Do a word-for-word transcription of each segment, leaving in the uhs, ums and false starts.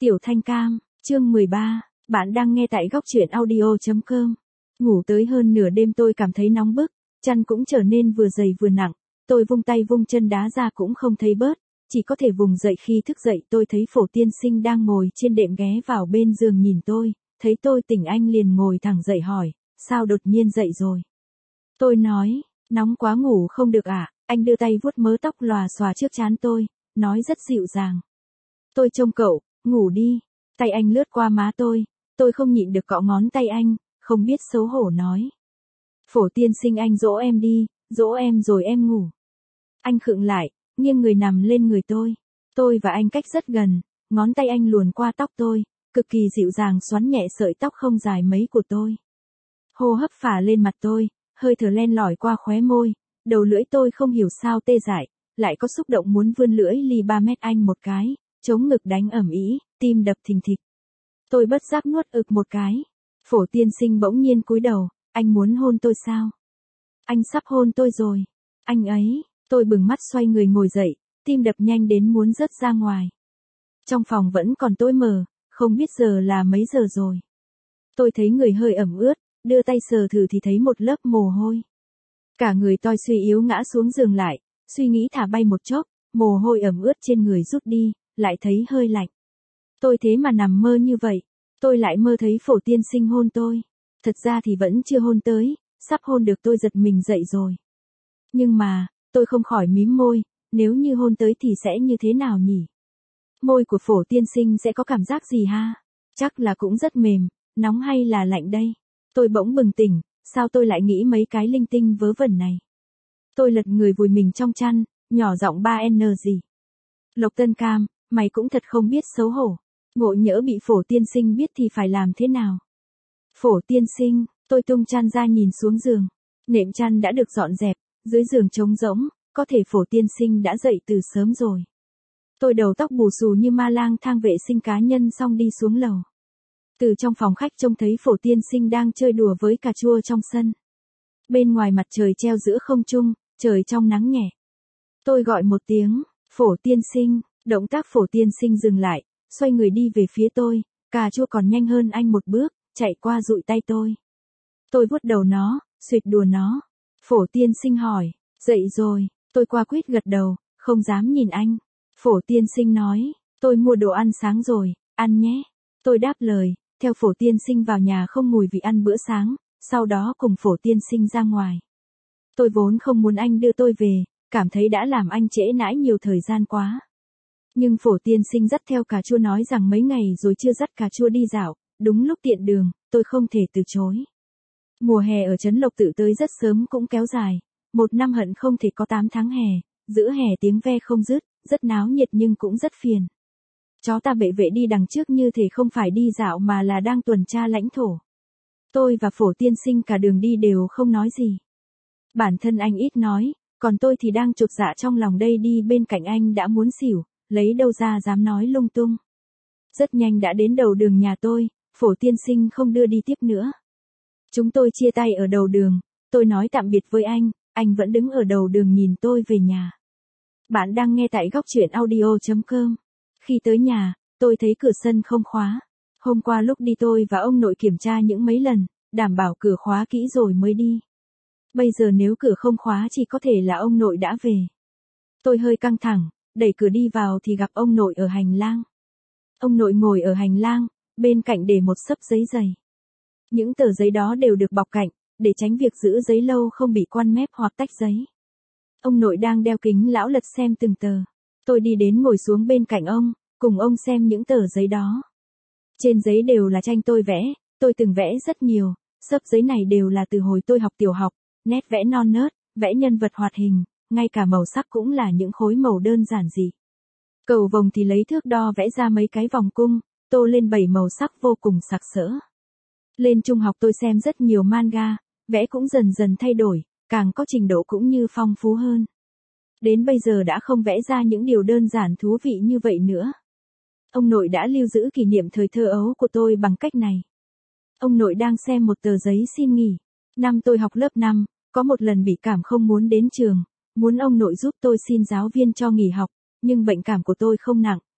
Tiểu Thanh Cam, chương mười ba, bạn đang nghe tại góc truyện audio chấm com. Ngủ tới hơn nửa đêm tôi cảm thấy nóng bức, chăn cũng trở nên vừa dày vừa nặng, tôi vung tay vung chân đá ra cũng không thấy bớt, chỉ có thể vùng dậy. Khi thức dậy tôi thấy Phổ tiên sinh đang ngồi trên đệm ghé vào bên giường nhìn tôi, thấy tôi tỉnh anh liền ngồi thẳng dậy hỏi, sao đột nhiên dậy rồi? Tôi nói, nóng quá ngủ không được à? Anh đưa tay vuốt mớ tóc lòa xòa trước trán tôi, nói rất dịu dàng. Tôi trông cậu, ngủ đi. Tay anh lướt qua má tôi, tôi không nhịn được cọ ngón tay anh, không biết xấu hổ nói. Phổ tiên sinh anh dỗ em đi, dỗ em rồi em ngủ. Anh khựng lại, nghiêng người nằm lên người tôi. Tôi và anh cách rất gần, ngón tay anh luồn qua tóc tôi, cực kỳ dịu dàng xoắn nhẹ sợi tóc không dài mấy của tôi. Hô hấp phả lên mặt tôi, hơi thở len lỏi qua khóe môi, đầu lưỡi tôi không hiểu sao tê dại, lại có xúc động muốn vươn lưỡi ly ba mét anh một cái, chống ngực đánh ầm ĩ, tim đập thình thịch. Tôi bất giác nuốt ực một cái. Phổ tiên sinh bỗng nhiên cúi đầu, anh muốn hôn tôi sao? Anh sắp hôn tôi rồi. Anh ấy, tôi bừng mắt xoay người ngồi dậy, tim đập nhanh đến muốn rớt ra ngoài. Trong phòng vẫn còn tối mờ, không biết giờ là mấy giờ rồi. Tôi thấy người hơi ẩm ướt, đưa tay sờ thử thì thấy một lớp mồ hôi. Cả người tôi suy yếu ngã xuống giường lại, suy nghĩ thả bay một chốc, mồ hôi ẩm ướt trên người rút đi, lại thấy hơi lạnh. Tôi thế mà nằm mơ như vậy, tôi lại mơ thấy Phổ tiên sinh hôn tôi. Thật ra thì vẫn chưa hôn tới, sắp hôn được tôi giật mình dậy rồi. Nhưng mà, tôi không khỏi mím môi, nếu như hôn tới thì sẽ như thế nào nhỉ? Môi của Phổ tiên sinh sẽ có cảm giác gì ha? Chắc là cũng rất mềm, nóng hay là lạnh đây? Tôi bỗng bừng tỉnh, sao tôi lại nghĩ mấy cái linh tinh vớ vẩn này? Tôi lật người vùi mình trong chăn, nhỏ giọng ba en gì. Lộc Tân Cam, mày cũng thật không biết xấu hổ. Ngộ nhỡ bị Phổ tiên sinh biết thì phải làm thế nào? Phổ tiên sinh, tôi tung chăn ra nhìn xuống giường. Nệm chăn đã được dọn dẹp, dưới giường trống rỗng, có thể Phổ tiên sinh đã dậy từ sớm rồi. Tôi đầu tóc bù xù như ma lang thang vệ sinh cá nhân xong đi xuống lầu. Từ trong phòng khách trông thấy Phổ tiên sinh đang chơi đùa với cà chua trong sân. Bên ngoài mặt trời treo giữa không trung, trời trong nắng nhẹ. Tôi gọi một tiếng, Phổ tiên sinh, động tác Phổ tiên sinh dừng lại, xoay người đi về phía tôi, cà chua còn nhanh hơn anh một bước, chạy qua dụi tay tôi. Tôi vuốt đầu nó, suýt đùa nó. Phổ tiên sinh hỏi, dậy rồi, tôi qua quýt gật đầu, không dám nhìn anh. Phổ tiên sinh nói, tôi mua đồ ăn sáng rồi, ăn nhé. Tôi đáp lời, theo Phổ tiên sinh vào nhà không mùi vì ăn bữa sáng, sau đó cùng Phổ tiên sinh ra ngoài. Tôi vốn không muốn anh đưa tôi về, cảm thấy đã làm anh trễ nãi nhiều thời gian quá. Nhưng Phổ tiên sinh dắt theo cà chua nói rằng mấy ngày rồi chưa dắt cà chua đi dạo, đúng lúc tiện đường, tôi không thể từ chối. Mùa hè ở Trấn Lộc Tự tới rất sớm cũng kéo dài, một năm hận không thể có tám tháng hè, giữa hè tiếng ve không dứt, rất náo nhiệt nhưng cũng rất phiền. Chó ta bệ vệ đi đằng trước như thể không phải đi dạo mà là đang tuần tra lãnh thổ. Tôi và Phổ tiên sinh cả đường đi đều không nói gì. Bản thân anh ít nói, còn tôi thì đang chột dạ trong lòng đây, đi bên cạnh anh đã muốn xỉu, lấy đâu ra dám nói lung tung. Rất nhanh đã đến đầu đường nhà tôi, Phổ tiên sinh không đưa đi tiếp nữa. Chúng tôi chia tay ở đầu đường, tôi nói tạm biệt với anh, anh vẫn đứng ở đầu đường nhìn tôi về nhà. Bạn đang nghe tại góc truyện audio chấm com. Khi tới nhà, tôi thấy cửa sân không khóa. Hôm qua lúc đi tôi và ông nội kiểm tra những mấy lần, đảm bảo cửa khóa kỹ rồi mới đi. Bây giờ nếu cửa không khóa chỉ có thể là ông nội đã về. Tôi hơi căng thẳng, đẩy cửa đi vào thì gặp ông nội ở hành lang. Ông nội ngồi ở hành lang, bên cạnh để một xấp giấy dày. Những tờ giấy đó đều được bọc cạnh, để tránh việc giữ giấy lâu không bị quan mép hoặc tách giấy. Ông nội đang đeo kính lão lật xem từng tờ. Tôi đi đến ngồi xuống bên cạnh ông, cùng ông xem những tờ giấy đó. Trên giấy đều là tranh tôi vẽ, tôi từng vẽ rất nhiều, xấp giấy này đều là từ hồi tôi học tiểu học, nét vẽ non nớt, vẽ nhân vật hoạt hình, ngay cả màu sắc cũng là những khối màu đơn giản dị. Cầu vồng thì lấy thước đo vẽ ra mấy cái vòng cung, tô lên bảy màu sắc vô cùng sặc sỡ. Lên trung học tôi xem rất nhiều manga, vẽ cũng dần dần thay đổi, càng có trình độ cũng như phong phú hơn. Đến bây giờ đã không vẽ ra những điều đơn giản thú vị như vậy nữa. Ông nội đã lưu giữ kỷ niệm thời thơ ấu của tôi bằng cách này. Ông nội đang xem một tờ giấy xin nghỉ. Năm tôi học lớp năm, có một lần bị cảm không muốn đến trường, muốn ông nội giúp tôi xin giáo viên cho nghỉ học, nhưng bệnh cảm của tôi không nặng,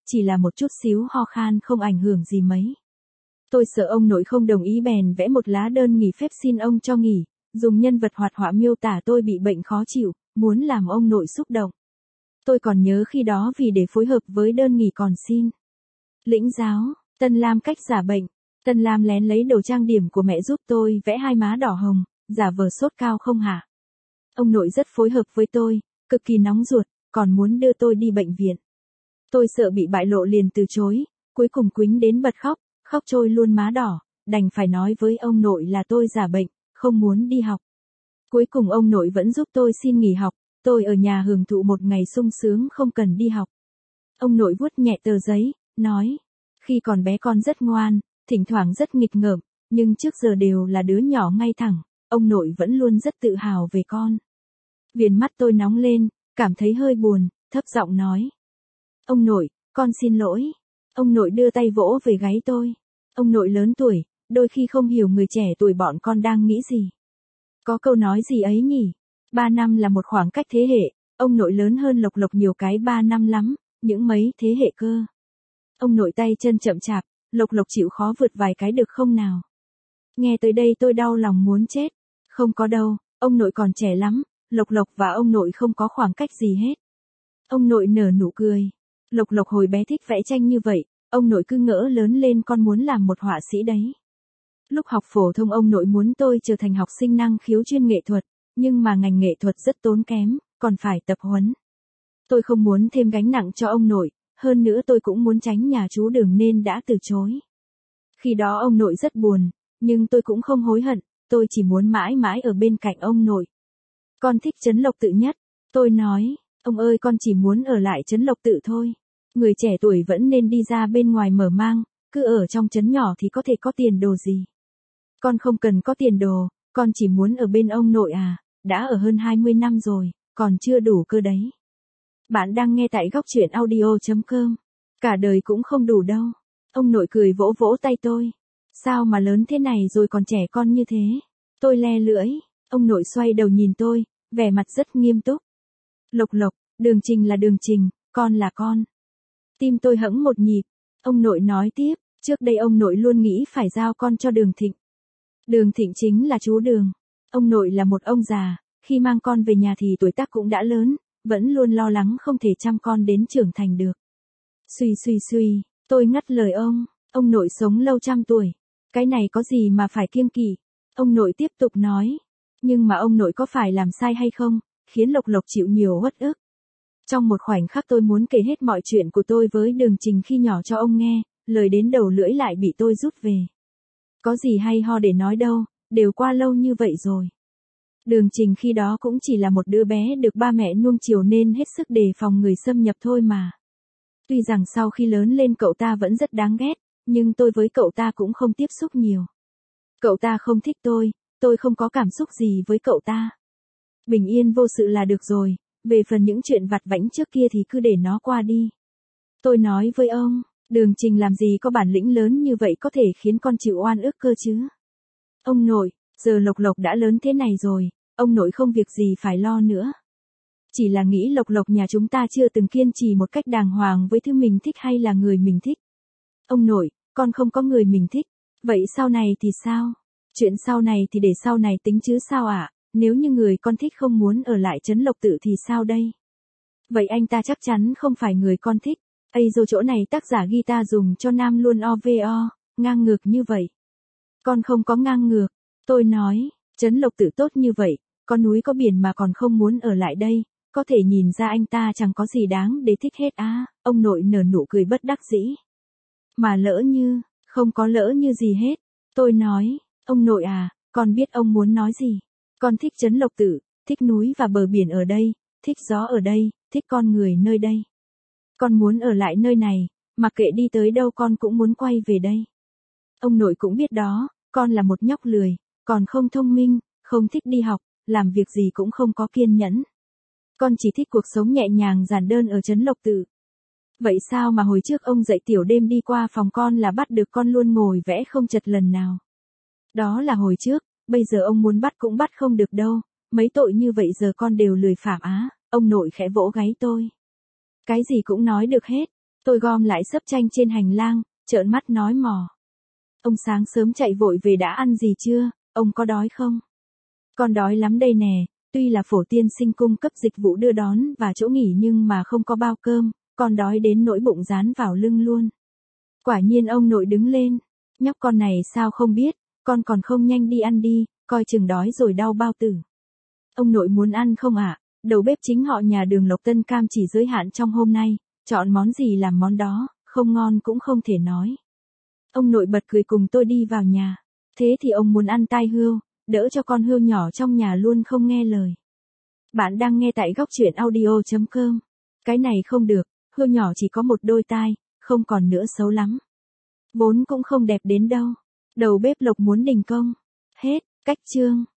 chỉ là một chút xíu ho khan không ảnh hưởng gì mấy. Tôi sợ ông nội không đồng ý bèn vẽ một lá đơn nghỉ phép xin ông cho nghỉ, dùng nhân vật hoạt họa miêu tả tôi bị bệnh khó chịu, muốn làm ông nội xúc động. Tôi còn nhớ khi đó vì để phối hợp với đơn nghỉ còn xin lĩnh giáo, Tân Lam cách giả bệnh. Tân Lam lén lấy đồ trang điểm của mẹ giúp tôi vẽ hai má đỏ hồng, giả vờ sốt cao không hả. Ông nội rất phối hợp với tôi, cực kỳ nóng ruột, còn muốn đưa tôi đi bệnh viện. Tôi sợ bị bại lộ liền từ chối, cuối cùng quýnh đến bật khóc, khóc trôi luôn má đỏ, đành phải nói với ông nội là tôi giả bệnh, không muốn đi học. Cuối cùng ông nội vẫn giúp tôi xin nghỉ học, tôi ở nhà hưởng thụ một ngày sung sướng không cần đi học. Ông nội vuốt nhẹ tờ giấy, nói, khi còn bé con rất ngoan, thỉnh thoảng rất nghịch ngợm, nhưng trước giờ đều là đứa nhỏ ngay thẳng, ông nội vẫn luôn rất tự hào về con. Viền mắt tôi nóng lên, cảm thấy hơi buồn, thấp giọng nói. Ông nội, con xin lỗi. Ông nội đưa tay vỗ về gáy tôi. Ông nội lớn tuổi, đôi khi không hiểu người trẻ tuổi bọn con đang nghĩ gì. Có câu nói gì ấy nhỉ? Ba năm là một khoảng cách thế hệ, ông nội lớn hơn Lộc Lộc nhiều cái ba năm lắm, những mấy thế hệ cơ. Ông nội tay chân chậm chạp, Lộc Lộc chịu khó vượt vài cái được không nào? Nghe tới đây tôi đau lòng muốn chết. Không có đâu, ông nội còn trẻ lắm, Lộc Lộc và ông nội không có khoảng cách gì hết. Ông nội nở nụ cười. Lộc Lộc hồi bé thích vẽ tranh như vậy, ông nội cứ ngỡ lớn lên con muốn làm một họa sĩ đấy. Lúc học phổ thông ông nội muốn tôi trở thành học sinh năng khiếu chuyên nghệ thuật, nhưng mà ngành nghệ thuật rất tốn kém, còn phải tập huấn. Tôi không muốn thêm gánh nặng cho ông nội, hơn nữa tôi cũng muốn tránh nhà chú Đường nên đã từ chối. Khi đó ông nội rất buồn, nhưng tôi cũng không hối hận, tôi chỉ muốn mãi mãi ở bên cạnh ông nội. Con thích Trấn Lộc Tự nhất, tôi nói, ông ơi con chỉ muốn ở lại Trấn Lộc Tự thôi. Người trẻ tuổi vẫn nên đi ra bên ngoài mở mang, cứ ở trong trấn nhỏ thì có thể có tiền đồ gì. Con không cần có tiền đồ, con chỉ muốn ở bên ông nội à, đã ở hơn hai mươi năm rồi, còn chưa đủ cơ đấy. Bạn đang nghe tại góc truyện audio chấm com. Cả đời cũng không đủ đâu. Ông nội cười vỗ vỗ tay tôi. Sao mà lớn thế này rồi còn trẻ con như thế? Tôi le lưỡi. Ông nội xoay đầu nhìn tôi, vẻ mặt rất nghiêm túc. Lộc Lộc, Đường Trình là Đường Trình, con là con. Tim tôi hẫng một nhịp. Ông nội nói tiếp, trước đây ông nội luôn nghĩ phải giao con cho Đường Thịnh. Đường Thịnh chính là chú Đường. Ông nội là một ông già, khi mang con về nhà thì tuổi tác cũng đã lớn, vẫn luôn lo lắng không thể chăm con đến trưởng thành được. Suy suy suy, tôi ngắt lời ông, ông nội sống lâu trăm tuổi. Cái này có gì mà phải kiêng kỵ. Ông nội tiếp tục nói, nhưng mà ông nội có phải làm sai hay không, khiến Lộc Lộc chịu nhiều uất ức. Trong một khoảnh khắc tôi muốn kể hết mọi chuyện của tôi với Đường Trình khi nhỏ cho ông nghe, lời đến đầu lưỡi lại bị tôi rút về. Có gì hay ho để nói đâu, đều qua lâu như vậy rồi. Đường Trình khi đó cũng chỉ là một đứa bé được ba mẹ nuông chiều nên hết sức đề phòng người xâm nhập thôi mà. Tuy rằng sau khi lớn lên cậu ta vẫn rất đáng ghét, nhưng tôi với cậu ta cũng không tiếp xúc nhiều. Cậu ta không thích tôi, tôi không có cảm xúc gì với cậu ta. Bình yên vô sự là được rồi, về phần những chuyện vặt vãnh trước kia thì cứ để nó qua đi. Tôi nói với ông, Đường Trình làm gì có bản lĩnh lớn như vậy có thể khiến con chịu oan ức cơ chứ. Ông nội, giờ Lộc Lộc đã lớn thế này rồi, ông nội không việc gì phải lo nữa. Chỉ là nghĩ Lộc Lộc nhà chúng ta chưa từng kiên trì một cách đàng hoàng với thứ mình thích hay là người mình thích. Ông nội, con không có người mình thích, vậy sau này thì sao? Chuyện sau này thì để sau này tính chứ sao ạ, à? Nếu như người con thích không muốn ở lại Trấn Lộc Tự thì sao đây? Vậy anh ta chắc chắn không phải người con thích. Ây dô chỗ này tác giả guitar dùng cho nam luôn o vê o, ngang ngược như vậy. Con không có ngang ngược, tôi nói, Trấn Lộc Tự tốt như vậy, có núi có biển mà còn không muốn ở lại đây, có thể nhìn ra anh ta chẳng có gì đáng để thích hết á, à, ông nội nở nụ cười bất đắc dĩ. Mà lỡ như, không có lỡ như gì hết, tôi nói, ông nội à, con biết ông muốn nói gì. Con thích Trấn Lộc Tự, thích núi và bờ biển ở đây, thích gió ở đây, thích con người nơi đây. Con muốn ở lại nơi này, mặc kệ đi tới đâu con cũng muốn quay về đây. Ông nội cũng biết đó, con là một nhóc lười, còn không thông minh, không thích đi học, làm việc gì cũng không có kiên nhẫn. Con chỉ thích cuộc sống nhẹ nhàng giản đơn ở Trấn Lộc Tự. Vậy sao mà hồi trước ông dạy tiểu đêm đi qua phòng con là bắt được con luôn ngồi vẽ không chật lần nào? Đó là hồi trước, bây giờ ông muốn bắt cũng bắt không được đâu, mấy tội như vậy giờ con đều lười phạm á, ông nội khẽ vỗ gáy tôi. Cái gì cũng nói được hết, Tôi gom lại sấp chanh trên hành lang, trợn mắt nói mò. Ông sáng sớm chạy vội về đã ăn gì chưa, ông có đói không? Con đói lắm đây nè, tuy là Phổ tiên sinh cung cấp dịch vụ đưa đón và chỗ nghỉ nhưng mà không có bao cơm, con đói đến nỗi bụng dán vào lưng luôn. Quả nhiên ông nội đứng lên, nhóc con này sao không biết, con còn không nhanh đi ăn đi, coi chừng đói rồi đau bao tử. Ông nội muốn ăn không ạ? À? Đầu bếp chính họ nhà đường Lộc Tân Cam chỉ giới hạn trong hôm nay, chọn món gì làm món đó, không ngon cũng không thể nói. Ông nội bật cười cùng tôi đi vào nhà. Thế thì ông muốn ăn tai hươu, đỡ cho con hươu nhỏ trong nhà luôn không nghe lời. Bạn đang nghe tại góc truyện audio chấm com. Cái này không được, hươu nhỏ chỉ có một đôi tai, không còn nữa xấu lắm. Vốn cũng không đẹp đến đâu. Đầu bếp Lộc muốn đình công. Hết, cách chương.